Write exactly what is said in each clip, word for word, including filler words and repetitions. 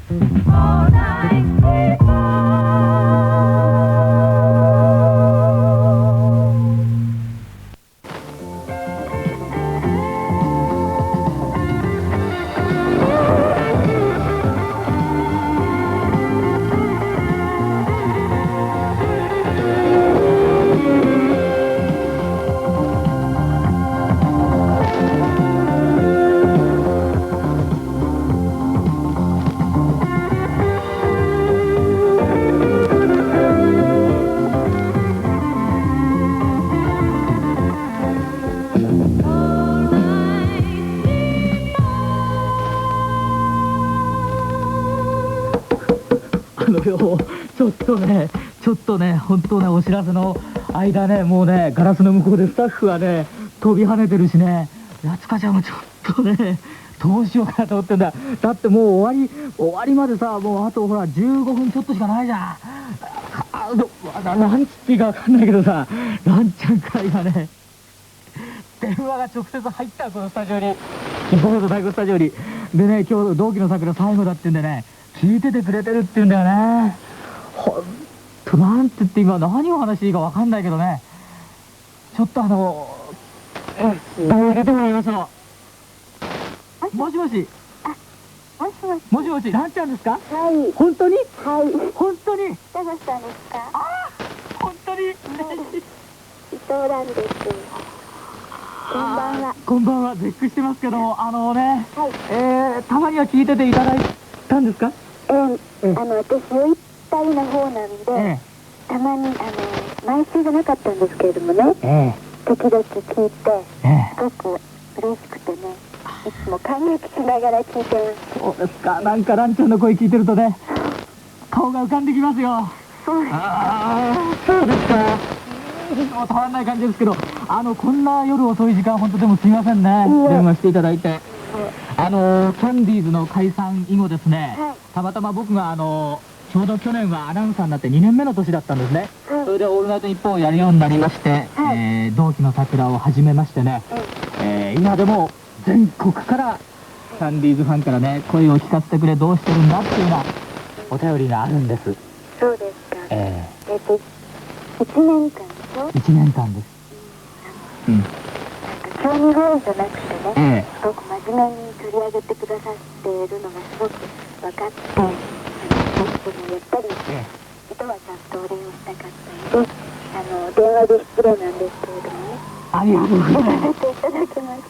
あのよ、ちょっとね、ちょっとね、本当ね、お知らせの間ね、もうね、ガラスの向こうでスタッフがね、飛び跳ねてるしね、やつかちゃんもちょっとね、どうしようかなと思ってんだ。だってもう終わり、終わりまでさ、もうあとほら、じゅうごふんちょっとしかないじゃん。あの、なんつっていいかわかんないけどさ、ランちゃんから今ね、電話が直接入ったこのスタジオに、僕の大学スタジオに。でね、今日同期の桜最後だってんでね、聞いててくれてるって言うんだよね。ほんと、なんて言って今何を話していいかわかんないけどね、ちょっとあの、え、電話入れてもらいましょう。もしもし。 もしもし。 もしもし、ランちゃんですか？ はい。 本当に？ はい。 本当に？ 北口さんですか？ ああ、本当に嬉しい。 伊藤蘭です。こんばんは。 こんばんは。絶句してますけど、あのね、 はい。 えー、たまには聞いてていただいたんですか？ えー、あの、私、酔いったりな方なんで、 えたまに、あの、毎週じゃなかったんですけれどもね、 え、え時々聞いて、 え、えすごく嬉しくてね、いつも感激しながら聞いてます。 え。そうですか。なんかランちゃんの声聞いてるとね、顔が浮かんできますよ。 そうです。 ああ、そうですか。もうたまらない感じですけど、あの、こんな夜遅い時間、本当でもすみませんね。 いいえ電話していただいて。あの、キャンディーズの解散以後ですね、 はいたまたま僕があの、ちょうど去年はアナウンサーになってにねんめの年だったんですね。 はいそれでオールナイトニッポンをやるようになりまして、 はいえー同期の桜を始めましてね、えー今でも全国からキャンディーズファンからね、声を聞かせてくれ、どうしてるんだっていうようなお便りがあるんです。 そうですか。 ええっと、いちねんかんでしょ？ ー、いちねんかんです。うん。 なんか興味本位じゃなくてね、 えすごく真面目に取り上げてくださっているのがすごく分かって、僕もやっぱりえ人はちゃんとお礼をしたかったので、あの電話で失礼なんですけれどもね、 ありがとうございます。 させていただきました。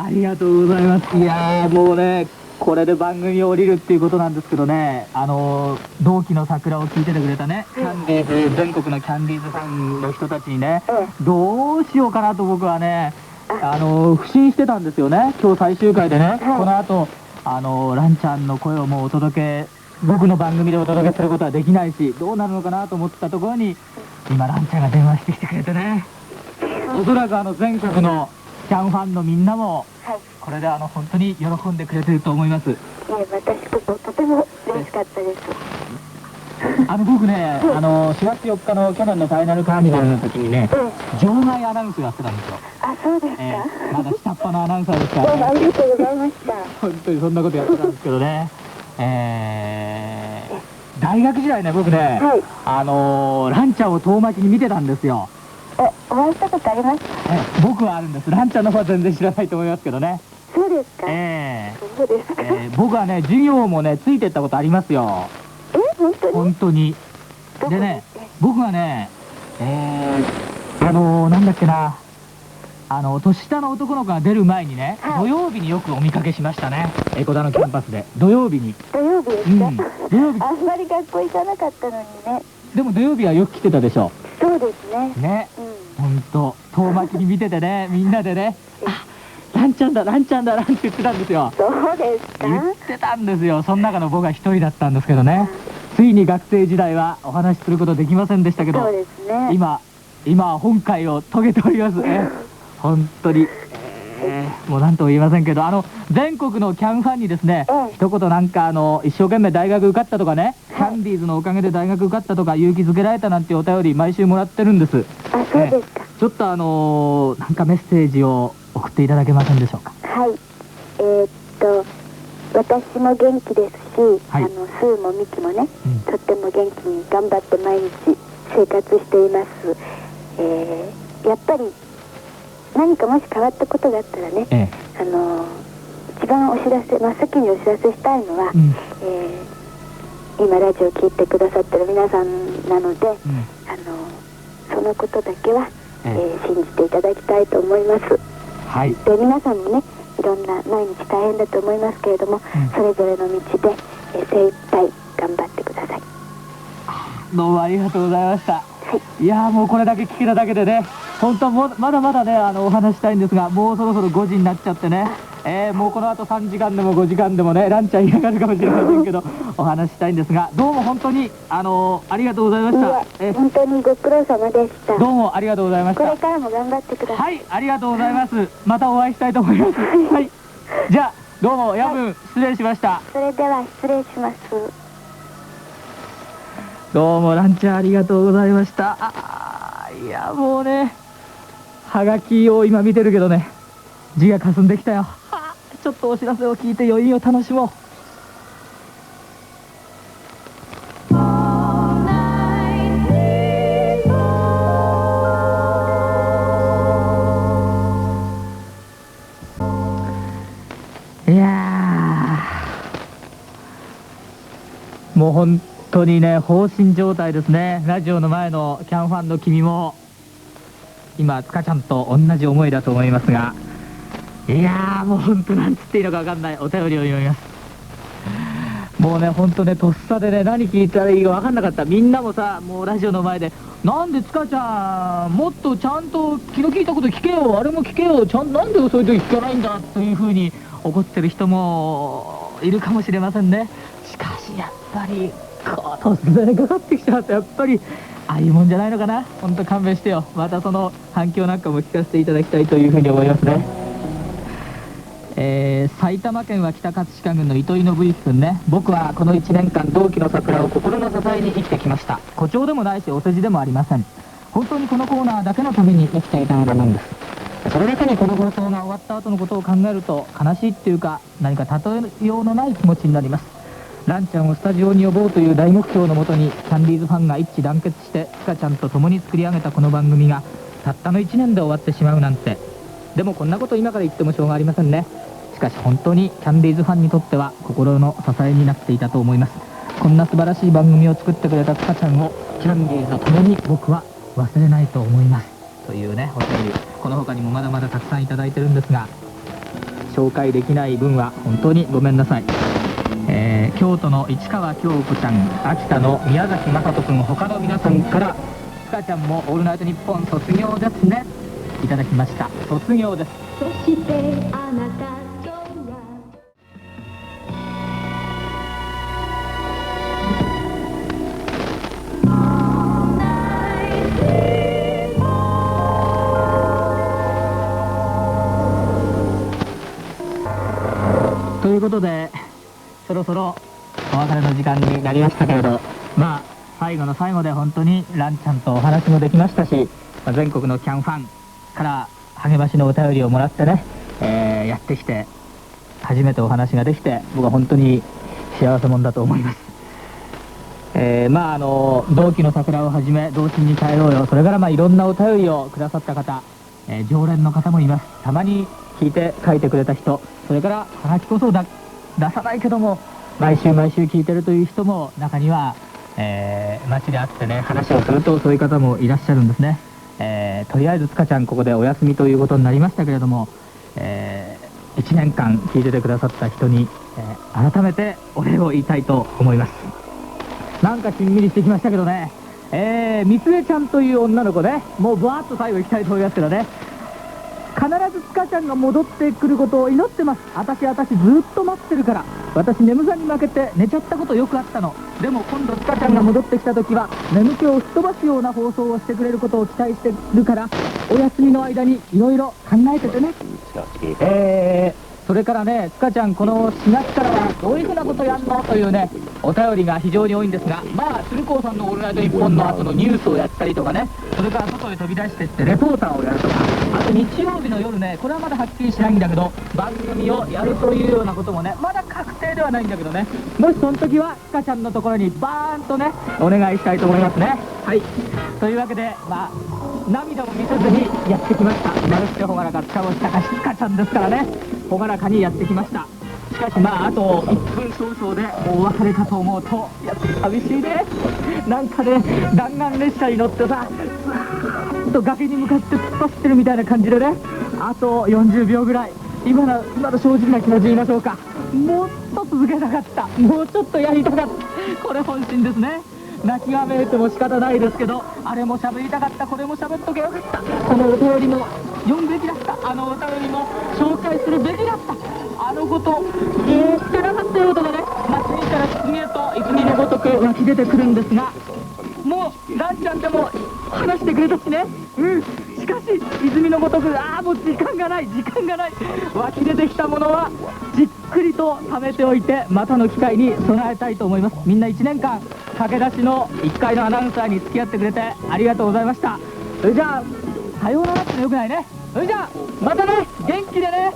ありがとうございます。いやーもうね、これで番組を降りるっていうことなんですけどね、あのー、同期の桜を聞いててくれたね、キャンディーズ、全国のキャンディーズファンの人たちにね、 えどうしようかなと僕はね、あのー、不信してたんですよね、今日最終回でね、この後、あのー、ランちゃんの声をもうお届け、僕の番組でお届けすることはできないし、どうなるのかなと思ってたところに、今ランちゃんが電話してきてくれてね、おそらくあの全国のキャンファンのみんなも、 はい。 これであの本当に喜んでくれてると思います。 いえ、私こそとても嬉しかったです。 あの僕ね、あのしがつよっかの去年のファイナルカーニバルの時にね、 ええ、 場外アナウンスやってたんですよ。 あ、そうですか。 えー、まだ下っ端のアナウンサーですかどうもらね。 ありがとうございました。 本当にそんなことやってたんですけどね。えー、大学時代ね、僕ね、 はい。 あのー、ランちゃんを遠巻きに見てたんですよ。 え、お会いしたことありますか？ え僕はあるんです。ランちゃんの方は全然知らないと思いますけどね。 そうですか。 えーそうですか。 えー僕はね、授業もね、ついてったことありますよ。 え、本当に？ 本当に。 どこでねえ、 僕はね、えー、あのー、なんだっけな、あの、年下の男の子が出る前にね、 はい土曜日によくお見かけしましたね。エコダのキャンパスで。土曜日に。 土曜日ですか？ うん土曜日あんまり学校行かなかったのにね。 でも土曜日はよく来てたでしょ。 そうですね。 ね。 うん。 ほんと、遠巻きに見ててね、みんなでね、あ、ランちゃんだ、ランちゃんだ、ランって言ってたんですよ。 そうですか？ 言ってたんですよ。その中の僕は一人だったんですけどね。ついに学生時代はお話しすることできませんでしたけど、 そうですね。 今、今は本会を遂げておりますね。本当に、えーもう何とも言いませんけど、あの、全国のキャンファンにですね、 ええ一言なんかあの、一生懸命大学受かったとかね、キャンディーズのおかげで大学受かったとか勇気づけられたなんていうお便り毎週もらってるんです。 あ、そうですか。 ちょっとあのーなんかメッセージを送っていただけませんでしょうか。 はい。えーっと、私私も元気ですし、 はい、 あのスーもミキもね、 うん、 とっても元気に頑張って毎日生活しています。えー、やっぱり何かもし変わったことがあったらね、ええ、あの一番お知らせ、真っ先にお知らせしたいのは、うん、えー、今ラジオを聞いてくださってる皆さんなので、うん、あのそのことだけは、ええー、信じていただきたいと思います。はい、で皆さんもね、いろんな毎日大変だと思いますけれども、うん、それぞれの道で、えー、精一杯頑張ってください。 どうもありがとうございました。はい、いやーもうこれだけ聞けただけでね、本当もまだまだね、あのお話したいんですが、もうそろそろごじになっちゃってね、えー、もうこの後さんじかんでもごじかんでもね、ランちゃん嫌がるかもしれませんけどお話したいんですが、どうも本当にあのー、ありがとうございました。 えー、本当にご苦労様でした。 どうもありがとうございました。 これからも頑張ってください。 はい、ありがとうございます。またお会いしたいと思います。はい、じゃあどうも夜分、はい、失礼しました。 それでは失礼します。 どうもランちゃんありがとうございました。あー、いやもうね、はがきを今見てるけどね、字がかすんできたよ。はあ、ちょっとお知らせを聞いて余韻を楽しもう。いやーもう本当にね、放心状態ですね。ラジオの前のキャンファンの君も今塚ちゃんと同じ思いだと思いますが、いやーもう本当なんつっていいのか分かんないお便りを読みます。もうね本当ね、とっさでね、何聞いたらいいか分かんなかった。みんなもさ、もうラジオの前でなんで塚ちゃんもっとちゃんと気の利いたこと聞けよ、あれも聞けよ、ちゃんなんでそういう時聞かないんだというふうに怒ってる人もいるかもしれませんね。しかしやっぱりこう突然かかってきちゃうと、やっぱりああいうもんじゃないのかな。本当勘弁してよ。またその反響なんかも聞かせていただきたいというふうに思いますね。えー、埼玉県は北葛飾郡の糸井信之君ね。僕はこのいちねんかん同期の桜を心の支えに生きてきました。誇張でもないしお世辞でもありません。本当にこのコーナーだけのために生きていたようなもんです。それだけにこの放送が終わった後のことを考えると悲しいっていうか、何か例えようのない気持ちになります。ランちゃんをスタジオに呼ぼうという大目標のもとにキャンディーズファンが一致団結して塚ちゃんと共に作り上げたこの番組がたったのいちねんで終わってしまうなんて。でもこんなこと今から言ってもしょうがありませんね。しかし本当にキャンディーズファンにとっては心の支えになっていたと思います。こんな素晴らしい番組を作ってくれた塚ちゃんをキャンディーズと共に僕は忘れないと思いますというね、お便り、この他にもまだまだたくさんいただいてるんですが、紹介できない分は本当にごめんなさい。えー、京都の市川京子ちゃん、秋田の宮崎雅人君、他の皆さんから塚ちゃんもオールナイトニッポン卒業ですね、いただきました。卒業です。そしてあなたということで、そろそろお別れの時間になりましたけれど、まあ最後の最後で本当にランちゃんとお話もできましたし、まあ、全国のキャンファンから励ましのお便りをもらってね、えー、やってきて初めてお話ができて、僕は本当に幸せ者だと思います。えー、まああの同期の桜をはじめ同心に帰ろうよ、それからまあいろんなお便りをくださった方、えー、常連の方もいます。たまに聞いて書いてくれた人、それからはがきこそだ出さないけども毎週毎週聞いてるという人も中には、えー、街で会ってね話をするとそういう方もいらっしゃるんですね。えー、とりあえず塚ちゃんここでお休みということになりましたけれども、えー、いちねんかん聞いててくださった人に、えー、改めてお礼を言いたいと思います。なんかしんみりしてきましたけどね、えー、みつえちゃんという女の子ね、もうバーッと最後行きたいと思いますけどね、必ず塚ちゃんが戻ってくることを祈ってます。私私ずっと待ってるから。私眠さに負けて寝ちゃったことよくあったの。でも今度塚ちゃんが戻ってきた時は眠気を吹っ飛ばすような放送をしてくれることを期待してるから、お休みの間にいろいろ考えててね。えー、それからね、塚ちゃんこのしがつからはどういうふうなことやんのというねお便りが非常に多いんですが、まあ鶴光さんの「オールナイトニッポン」の後のニュースをやったりとかね、それから外へ飛び出してってレポーターをやるとか、あ日曜日の夜ね、これはまだはっきりしないんだけど、番組をやるというようなこともね、まだ確定ではないんだけどね、もしその時はちかちゃんのところにバーンとねお願いしたいと思いますね。はい、というわけで、まあ涙も見せずにやってきました。マルシェ朗らか塚越隆史ちかちゃんですからね、朗らかにやってきました。しかしまああといっぷん少々でお別れかと思うと、いや寂しいね。なんかね、弾丸列車に乗ってさ、ずーっと崖に向かって突っ走ってるみたいな感じでね、あとよんじゅうびょうぐらい、今の今の正直な気持ち言いましょうか。もっと続けたかった、もうちょっとやりたかった、これ本心ですね。泣きがめいても仕方ないですけど、あれも喋りたかった、これも喋っとけよかった、この歌よりも読むべきだった、あの歌よりも紹介するべきだった、あのこと言ってなかったよとかね、まあ、次から次へと泉のごとく湧き出てくるんですが、もうランちゃんでも話してくれたしね、うん、しかし泉のごとく、ああもう時間がない時間がない、湧き出てきたものはじっくりと貯めておいて、またの機会に備えたいと思います。みんないちねんかん駆け出しのいっかいのアナウンサーに付き合ってくれてありがとうございました。それじゃあさようならってのよくないね。それじゃあまたね、元気でね。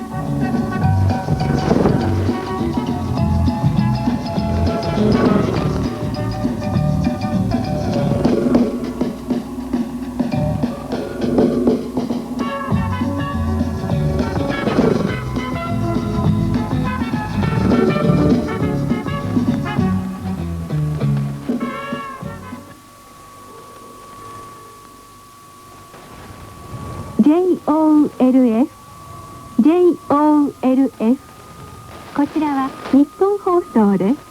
ジェイオーエルエフ ジェイオーエルエフ こちらは日本放送です。